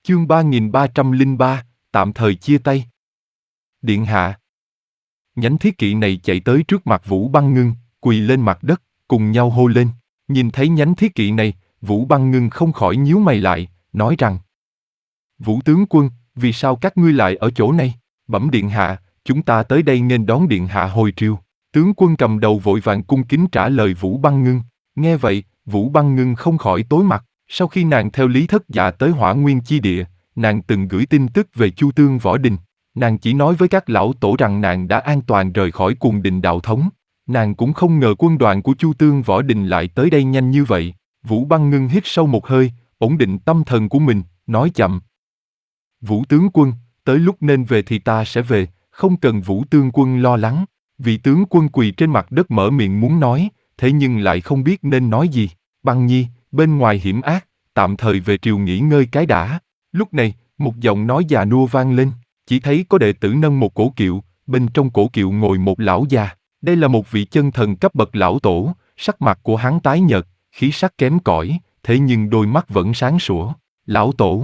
Chương 3303, tạm thời chia tay. Điện hạ. Nhánh thiết kỵ này chạy tới trước mặt Vũ Băng Ngưng, quỳ lên mặt đất, cùng nhau hô lên. Nhìn thấy nhánh thiết kỵ này, Vũ Băng Ngưng không khỏi nhíu mày lại, nói rằng: Vũ tướng quân, vì sao các ngươi lại ở chỗ này? Bẩm điện hạ, chúng ta tới đây nghênh đón điện hạ hồi triều. Tướng quân cầm đầu vội vàng cung kính trả lời Vũ Băng Ngưng. Nghe vậy, Vũ Băng Ngưng không khỏi tối mặt. Sau khi nàng theo Lý Thất Dạ tới Hỏa Nguyên chi địa, nàng từng gửi tin tức về Chu Tương Võ Đình. Nàng chỉ nói với các lão tổ rằng nàng đã an toàn rời khỏi Cuồng Đình đạo thống. Nàng cũng không ngờ quân đoàn của Chu Tương Võ Đình lại tới đây nhanh như vậy. Vũ Băng Ngưng hít sâu một hơi, ổn định tâm thần của mình, nói chậm: Vũ tướng quân, tới lúc nên về thì ta sẽ về, không cần Vũ tướng quân lo lắng. Vị tướng quân quỳ trên mặt đất mở miệng muốn nói, thế nhưng lại không biết nên nói gì. Băng Nhi, bên ngoài hiểm ác, tạm thời về triều nghỉ ngơi cái đã. Lúc này, một giọng nói già nua vang lên, chỉ thấy có đệ tử nâng một cổ kiệu, bên trong cổ kiệu ngồi một lão già. Đây là một vị chân thần cấp bậc lão tổ, sắc mặt của hắn tái nhợt, khí sắc kém cỏi, thế nhưng đôi mắt vẫn sáng sủa. Lão tổ.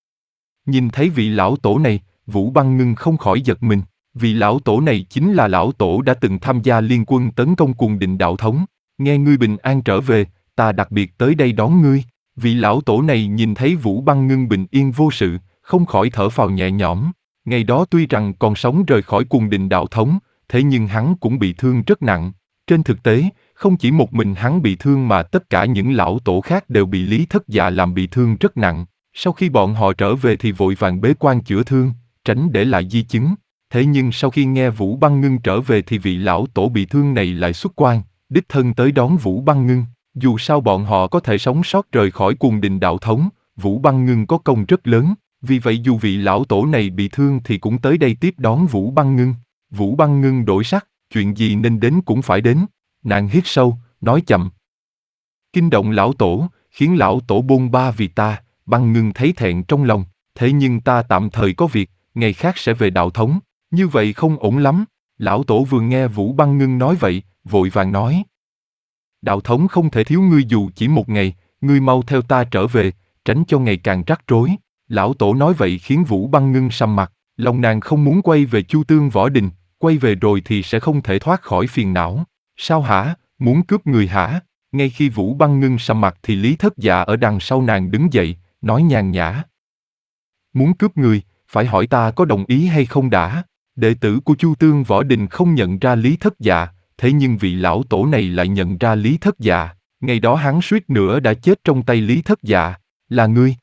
Nhìn thấy vị lão tổ này, Vũ Băng Ngưng không khỏi giật mình. Vị lão tổ này chính là lão tổ đã từng tham gia liên quân tấn công Cuồng Đình đạo thống. Nghe ngươi bình an trở về, ta đặc biệt tới đây đón ngươi. Vị lão tổ này nhìn thấy Vũ Băng Ngưng bình yên vô sự, không khỏi thở phào nhẹ nhõm. Ngày đó tuy rằng còn sống rời khỏi Cuồng Đình đạo thống, thế nhưng hắn cũng bị thương rất nặng. Trên thực tế, không chỉ một mình hắn bị thương mà tất cả những lão tổ khác đều bị Lý Thất Dạ làm bị thương rất nặng. Sau khi bọn họ trở về thì vội vàng bế quan chữa thương, tránh để lại di chứng. Thế nhưng sau khi nghe Vũ Băng Ngưng trở về thì vị lão tổ bị thương này lại xuất quan, đích thân tới đón Vũ Băng Ngưng. Dù sao bọn họ có thể sống sót rời khỏi Cuồng Đình đạo thống, Vũ Băng Ngưng có công rất lớn, vì vậy dù vị lão tổ này bị thương thì cũng tới đây tiếp đón Vũ Băng Ngưng. Vũ Băng Ngưng đổi sắc, chuyện gì nên đến cũng phải đến. Nàng hít sâu, nói chậm: Kinh động lão tổ, khiến lão tổ bôn ba vì ta. Băng Ngưng thấy thẹn trong lòng, thế nhưng ta tạm thời có việc, ngày khác sẽ về đạo thống, như vậy không ổn lắm. Lão tổ vừa nghe Vũ Băng Ngưng nói vậy, vội vàng nói: Đạo thống không thể thiếu ngươi dù chỉ một ngày, ngươi mau theo ta trở về, tránh cho ngày càng rắc rối. Lão tổ nói vậy khiến Vũ Băng Ngưng sầm mặt, lòng nàng không muốn quay về Chu Tương Võ Đình, quay về rồi thì sẽ không thể thoát khỏi phiền não. Sao hả, muốn cướp người hả? Ngay khi Vũ Băng Ngưng sầm mặt thì Lý Thất Dạ ở đằng sau nàng đứng dậy, nói nhàn nhã: Muốn cướp người, phải hỏi ta có đồng ý hay không đã. Đệ tử của Chu Tương Võ Đình không nhận ra Lý Thất Dạ, thế nhưng vị lão tổ này lại nhận ra Lý Thất Dạ. Ngày đó hắn suýt nữa đã chết trong tay Lý Thất Dạ. Là ngươi?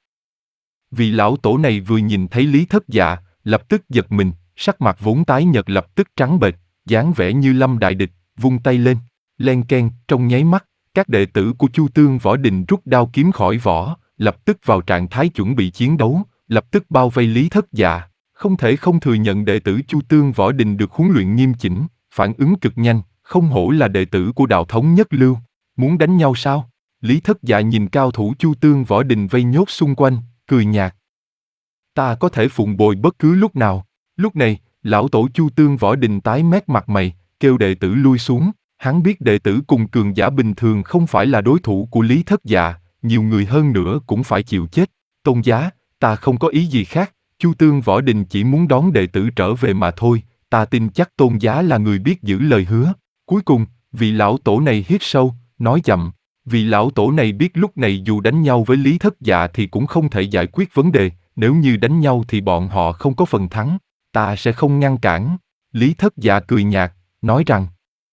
Vị lão tổ này vừa nhìn thấy Lý Thất Dạ, lập tức giật mình, sắc mặt vốn tái nhợt lập tức trắng bệch, dáng vẻ như lâm đại địch, vung tay lên. Len keng, trong nháy mắt, các đệ tử của Chu Tương Võ Đình rút đao kiếm khỏi vỏ, lập tức vào trạng thái chuẩn bị chiến đấu, lập tức bao vây Lý Thất Dạ. Không thể không thừa nhận đệ tử Chu Tương Võ Đình được huấn luyện nghiêm chỉnh, phản ứng cực nhanh, không hổ là đệ tử của đạo thống nhất lưu. Muốn đánh nhau sao? Lý Thất Dạ nhìn cao thủ Chu Tương Võ Đình vây nhốt xung quanh, cười nhạt: Ta có thể phụng bồi bất cứ lúc nào. Lúc này, lão tổ Chu Tương Võ Đình tái mét mặt mày, kêu đệ tử lui xuống. Hắn biết đệ tử cùng cường giả bình thường không phải là đối thủ của Lý Thất Dạ, nhiều người hơn nữa cũng phải chịu chết. Tôn giá, ta không có ý gì khác, Chu Tương Võ Đình chỉ muốn đón đệ tử trở về mà thôi, ta tin chắc tôn giá là người biết giữ lời hứa. Cuối cùng, vị lão tổ này hít sâu, nói chậm. Vị lão tổ này biết lúc này dù đánh nhau với Lý Thất Dạ thì cũng không thể giải quyết vấn đề, nếu như đánh nhau thì bọn họ không có phần thắng. Ta sẽ không ngăn cản. Lý Thất Dạ cười nhạt, nói rằng: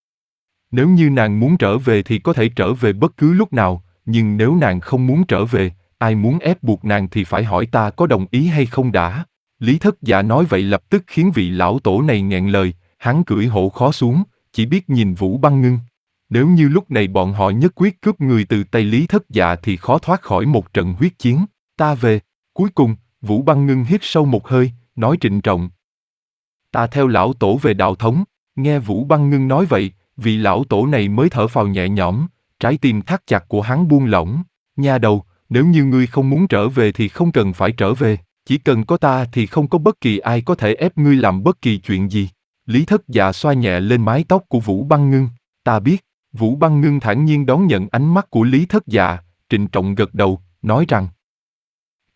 Nếu như nàng muốn trở về thì có thể trở về bất cứ lúc nào, nhưng nếu nàng không muốn trở về, ai muốn ép buộc nàng thì phải hỏi ta có đồng ý hay không đã. Lý Thất Dạ nói vậy lập tức khiến vị lão tổ này nghẹn lời, hắn cưỡi hổ khó xuống, chỉ biết nhìn Vũ Băng Ngưng. Nếu như lúc này bọn họ nhất quyết cướp người từ tay Lý Thất Dạ thì khó thoát khỏi một trận huyết chiến. Ta về. Cuối cùng, Vũ Băng Ngưng hít sâu một hơi, nói trịnh trọng: Ta theo lão tổ về đạo thống. Nghe Vũ Băng Ngưng nói vậy, vị lão tổ này mới thở phào nhẹ nhõm, trái tim thắt chặt của hắn buông lỏng. Nha đầu, nếu như ngươi không muốn trở về thì không cần phải trở về, chỉ cần có ta thì không có bất kỳ ai có thể ép ngươi làm bất kỳ chuyện gì. Lý Thất Dạ xoa nhẹ lên mái tóc của Vũ Băng Ngưng. Ta biết. Vũ Băng Ngưng thản nhiên đón nhận ánh mắt của Lý Thất Dạ, trịnh trọng gật đầu, nói rằng: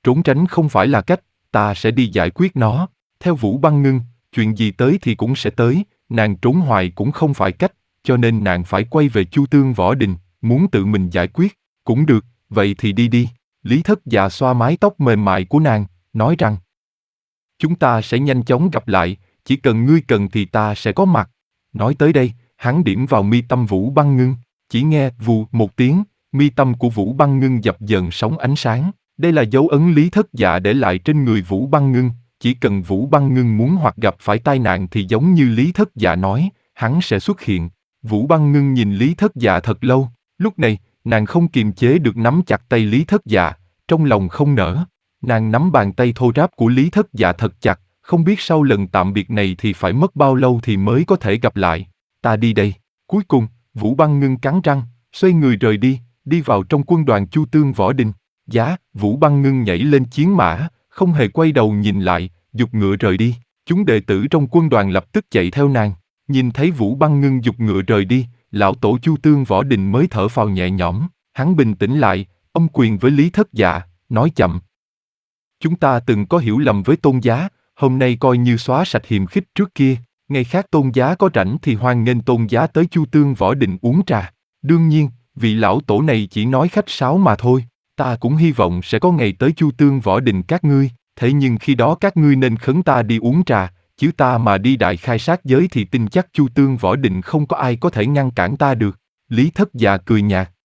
trốn tránh không phải là cách, ta sẽ đi giải quyết nó. Theo Vũ Băng Ngưng, chuyện gì tới thì cũng sẽ tới, nàng trốn hoài cũng không phải cách, cho nên nàng phải quay về Chu Tương Võ Đình, muốn tự mình giải quyết. Cũng được, vậy thì đi đi. Lý Thất Dạ xoa mái tóc mềm mại của nàng, nói rằng chúng ta sẽ nhanh chóng gặp lại, chỉ cần ngươi cần thì ta sẽ có mặt. Nói tới đây, hắn điểm vào mi tâm Vũ Băng Ngưng, chỉ nghe vù một tiếng, mi tâm của Vũ Băng Ngưng dập dờn sóng ánh sáng. Đây là dấu ấn Lý Thất Dạ để lại trên người Vũ Băng Ngưng, chỉ cần Vũ Băng Ngưng muốn hoặc gặp phải tai nạn thì giống như Lý Thất Dạ nói, hắn sẽ xuất hiện. Vũ Băng Ngưng nhìn Lý Thất Dạ thật lâu, lúc này, nàng không kiềm chế được nắm chặt tay Lý Thất Dạ, trong lòng không nở. Nàng nắm bàn tay thô ráp của Lý Thất Dạ thật chặt, không biết sau lần tạm biệt này thì phải mất bao lâu thì mới có thể gặp lại. Ta đi đây. Cuối cùng, Vũ Băng Ngưng cắn răng, xoay người rời đi, đi vào trong quân đoàn Chu Tương Võ Đình. Giá, Vũ Băng Ngưng nhảy lên chiến mã, không hề quay đầu nhìn lại, giục ngựa rời đi. Chúng đệ tử trong quân đoàn lập tức chạy theo nàng. Nhìn thấy Vũ Băng Ngưng giục ngựa rời đi, lão tổ Chu Tương Võ Đình mới thở phào nhẹ nhõm. Hắn bình tĩnh lại, ôm quyền với Lý Thất Dạ, nói chậm. Chúng ta từng có hiểu lầm với Tôn Giá, hôm nay coi như xóa sạch hiềm khích trước kia. Ngày khác Tôn Giá có rảnh thì hoan nghênh Tôn Giá tới Chu Tương Võ Đình uống trà. Đương nhiên, vị lão tổ này chỉ nói khách sáo mà thôi. Ta cũng hy vọng sẽ có ngày tới Chu Tương Võ Đình các ngươi, thế nhưng khi đó các ngươi nên khấn ta đi uống trà, chứ ta mà đi đại khai sát giới thì tin chắc Chu Tương Võ Đình không có ai có thể ngăn cản ta được. Lý Thất Dạ cười nhạt.